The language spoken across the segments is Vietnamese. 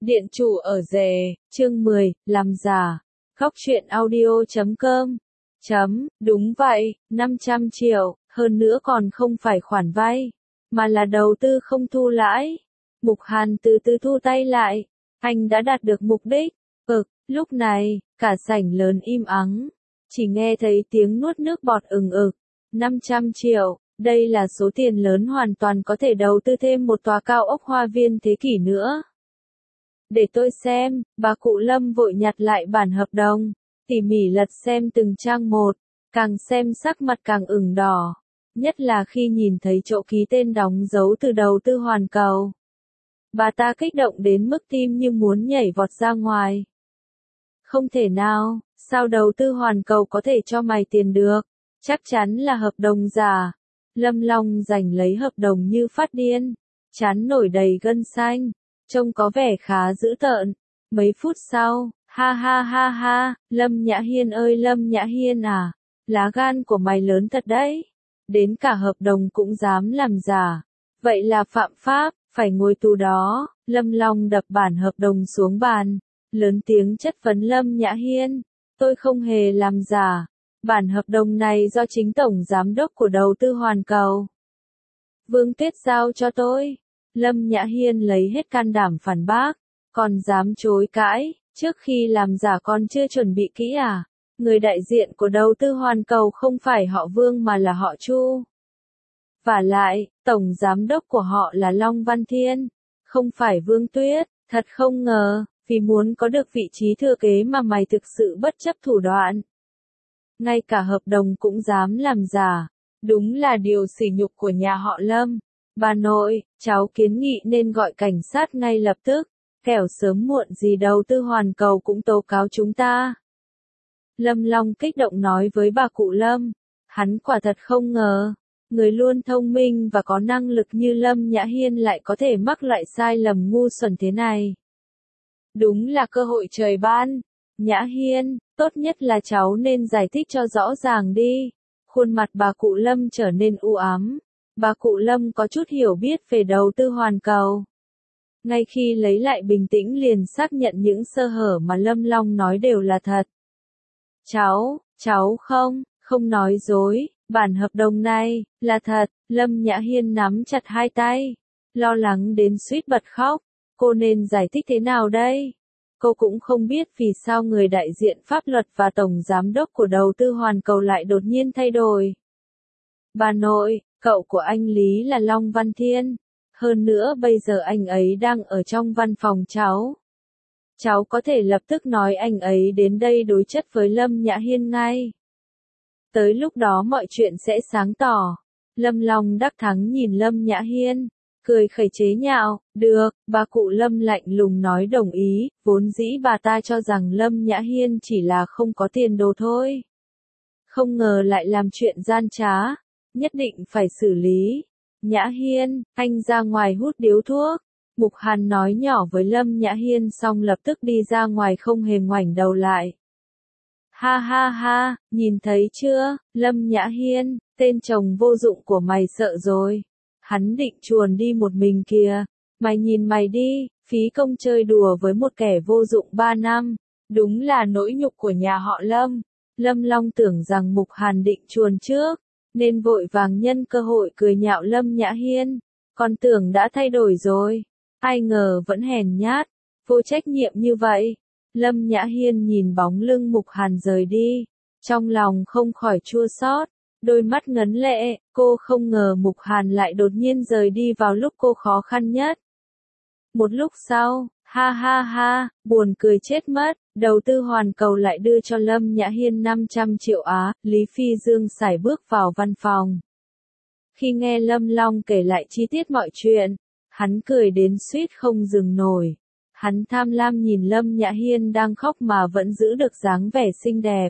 Điện chủ ở rể, chương 10, làm giả. Góc truyện audio.com. Đúng vậy, 500 triệu, hơn nữa còn không phải khoản vay, mà là đầu tư không thu lãi. Mục Hàn từ từ thu tay lại, anh đã đạt được mục đích. Lúc này, cả sảnh lớn im ắng, chỉ nghe thấy tiếng nuốt nước bọt ừng ực. 500 triệu, đây là số tiền lớn hoàn toàn có thể đầu tư thêm một tòa cao ốc hoa viên thế kỷ nữa. Để tôi xem, bà cụ Lâm vội nhặt lại bản hợp đồng, tỉ mỉ lật xem từng trang một, càng xem sắc mặt càng ửng đỏ, nhất là khi nhìn thấy chỗ ký tên đóng dấu từ đầu tư hoàn cầu. Bà ta kích động đến mức tim như muốn nhảy vọt ra ngoài. Không thể nào, sao đầu tư hoàn cầu có thể cho mày tiền được, chắc chắn là hợp đồng giả. Lâm Long giành lấy hợp đồng như phát điên, trán nổi đầy gân xanh, trông có vẻ khá dữ tợn. Mấy phút sau, ha ha ha ha, Lâm Nhã Hiên ơi Lâm Nhã Hiên à, lá gan của mày lớn thật đấy, đến cả hợp đồng cũng dám làm giả, vậy là phạm pháp, phải ngồi tù đó. Lâm Long đập bản hợp đồng xuống bàn, lớn tiếng chất vấn Lâm Nhã Hiên, tôi không hề làm giả, bản hợp đồng này do chính tổng giám đốc của đầu tư hoàn cầu Vương Tuyết giao cho tôi. Lâm Nhã Hiên lấy hết can đảm phản bác, còn dám chối cãi, trước khi làm giả con chưa chuẩn bị kỹ à? Người đại diện của đầu tư hoàn cầu không phải họ Vương mà là họ Chu. Vả lại, tổng giám đốc của họ là Long Văn Thiên, không phải Vương Tuyết. Thật không ngờ, vì muốn có được vị trí thừa kế mà mày thực sự bất chấp thủ đoạn. Ngay cả hợp đồng cũng dám làm giả, đúng là điều sỉ nhục của nhà họ Lâm. Bà nội, cháu kiến nghị nên gọi cảnh sát ngay lập tức, kẻo sớm muộn gì đầu tư hoàn cầu cũng tố cáo chúng ta. Lâm Long kích động nói với bà cụ Lâm, hắn quả thật không ngờ, người luôn thông minh và có năng lực như Lâm Nhã Hiên lại có thể mắc loại sai lầm ngu xuẩn thế này. Đúng là cơ hội trời ban. Nhã Hiên, tốt nhất là cháu nên giải thích cho rõ ràng đi. Khuôn mặt bà cụ Lâm trở nên u ám. Bà cụ Lâm có chút hiểu biết về đầu tư hoàn cầu. Ngay khi lấy lại bình tĩnh liền xác nhận những sơ hở mà Lâm Long nói đều là thật. Cháu không nói dối, bản hợp đồng này, là thật. Lâm Nhã Hiên nắm chặt hai tay, lo lắng đến suýt bật khóc. Cô nên giải thích thế nào đây? Cô cũng không biết vì sao người đại diện pháp luật và tổng giám đốc của đầu tư hoàn cầu lại đột nhiên thay đổi. Bà nội, cậu của anh Lý là Long Văn Thiên. Hơn nữa bây giờ anh ấy đang ở trong văn phòng cháu. Cháu có thể lập tức nói anh ấy đến đây đối chất với Lâm Nhã Hiên ngay. Tới lúc đó mọi chuyện sẽ sáng tỏ. Lâm Long đắc thắng nhìn Lâm Nhã Hiên, cười khẩy chế nhạo, được, bà cụ Lâm lạnh lùng nói đồng ý, vốn dĩ bà ta cho rằng Lâm Nhã Hiên chỉ là không có tiền đồ thôi. Không ngờ lại làm chuyện gian trá, nhất định phải xử lý. Nhã Hiên, anh ra ngoài hút điếu thuốc. Mục Hàn nói nhỏ với Lâm Nhã Hiên xong lập tức đi ra ngoài không hề ngoảnh đầu lại. Ha ha ha, nhìn thấy chưa, Lâm Nhã Hiên, tên chồng vô dụng của mày sợ rồi. Hắn định chuồn đi một mình kìa, mày nhìn mày đi, phí công chơi đùa với một kẻ vô dụng 3 năm, đúng là nỗi nhục của nhà họ Lâm. Lâm Long tưởng rằng Mục Hàn định chuồn trước, nên vội vàng nhân cơ hội cười nhạo Lâm Nhã Hiên, còn tưởng đã thay đổi rồi, ai ngờ vẫn hèn nhát, vô trách nhiệm như vậy. Lâm Nhã Hiên nhìn bóng lưng Mục Hàn rời đi, trong lòng không khỏi chua xót. Đôi mắt ngấn lệ, cô không ngờ Mục Hàn lại đột nhiên rời đi vào lúc cô khó khăn nhất. Một lúc sau, ha ha ha, buồn cười chết mất, đầu tư hoàn cầu lại đưa cho Lâm Nhã Hiên 500 triệu Á, Lý Phi Dương sải bước vào văn phòng. Khi nghe Lâm Long kể lại chi tiết mọi chuyện, hắn cười đến suýt không dừng nổi. Hắn tham lam nhìn Lâm Nhã Hiên đang khóc mà vẫn giữ được dáng vẻ xinh đẹp.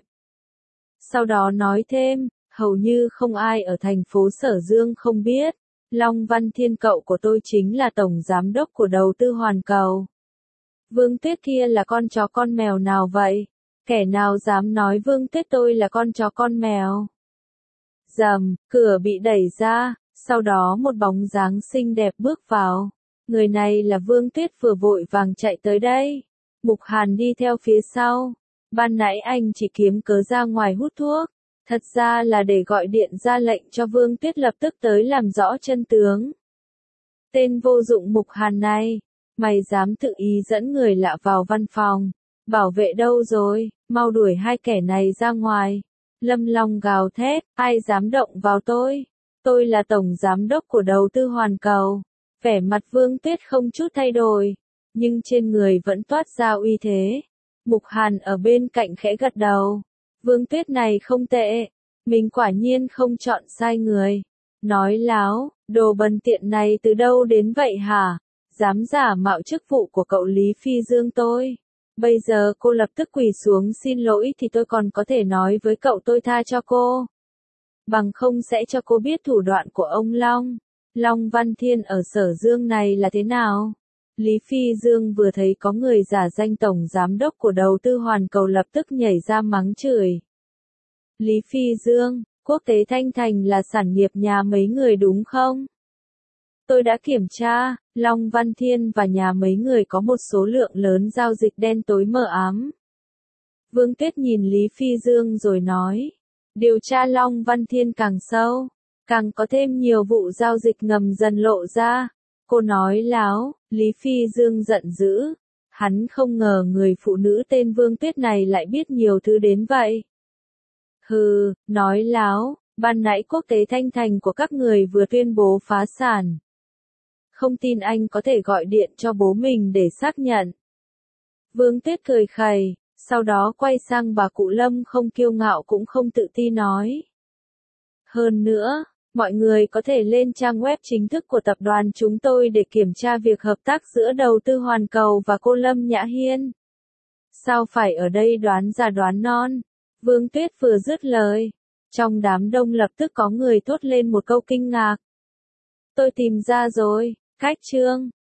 Sau đó nói thêm, hầu như không ai ở thành phố Sở Dương không biết, Long Văn Thiên cậu của tôi chính là tổng giám đốc của đầu tư hoàn cầu. Vương Tuyết kia là con chó con mèo nào vậy? Kẻ nào dám nói Vương Tuyết tôi là con chó con mèo? Rầm, cửa bị đẩy ra, sau đó một bóng dáng xinh đẹp bước vào. Người này là Vương Tuyết vừa vội vàng chạy tới đây. Mục Hàn đi theo phía sau. Ban nãy anh chỉ kiếm cớ ra ngoài hút thuốc. Thật ra là để gọi điện ra lệnh cho Vương Tuyết lập tức tới làm rõ chân tướng. Tên vô dụng Mục Hàn này, mày dám tự ý dẫn người lạ vào văn phòng. Bảo vệ đâu rồi, mau đuổi hai kẻ này ra ngoài. Lâm Long gào thét, ai dám động vào tôi? Tôi là tổng giám đốc của đầu tư Hoàn Cầu. Vẻ mặt Vương Tuyết không chút thay đổi, nhưng trên người vẫn toát ra uy thế. Mục Hàn ở bên cạnh khẽ gật đầu. Vương Tuyết này không tệ, mình quả nhiên không chọn sai người. Nói láo, đồ bần tiện này từ đâu đến vậy hả? Dám giả mạo chức vụ của cậu Lý Phi Dương tôi. Bây giờ cô lập tức quỳ xuống xin lỗi thì tôi còn có thể nói với cậu tôi tha cho cô. Bằng không sẽ cho cô biết thủ đoạn của ông Long. Long Văn Thiên ở Sở Dương này là thế nào? Lý Phi Dương vừa thấy có người giả danh tổng giám đốc của đầu tư Hoàn Cầu lập tức nhảy ra mắng chửi. Lý Phi Dương, Quốc tế Thanh Thành là sản nghiệp nhà mấy người đúng không? Tôi đã kiểm tra, Long Văn Thiên và nhà mấy người có một số lượng lớn giao dịch đen tối mờ ám. Vương Tuyết nhìn Lý Phi Dương rồi nói. Điều tra Long Văn Thiên càng sâu, càng có thêm nhiều vụ giao dịch ngầm dần lộ ra. Cô nói láo, Lý Phi Dương giận dữ. Hắn không ngờ người phụ nữ tên Vương Tuyết này lại biết nhiều thứ đến vậy. Hừ, nói láo, ban nãy Quốc tế Thanh Thành của các người vừa tuyên bố phá sản. Không tin anh có thể gọi điện cho bố mình để xác nhận. Vương Tuyết cười khẩy, sau đó quay sang bà cụ Lâm không kiêu ngạo cũng không tự ti nói. Hơn nữa, mọi người có thể lên trang web chính thức của tập đoàn chúng tôi để kiểm tra việc hợp tác giữa đầu tư Hoàn Cầu và cô Lâm Nhã Hiên. Sao phải ở đây đoán già đoán non? Vương Tuyết vừa dứt lời, trong đám đông lập tức có người thốt lên một câu kinh ngạc. Tôi tìm ra rồi, cách chương.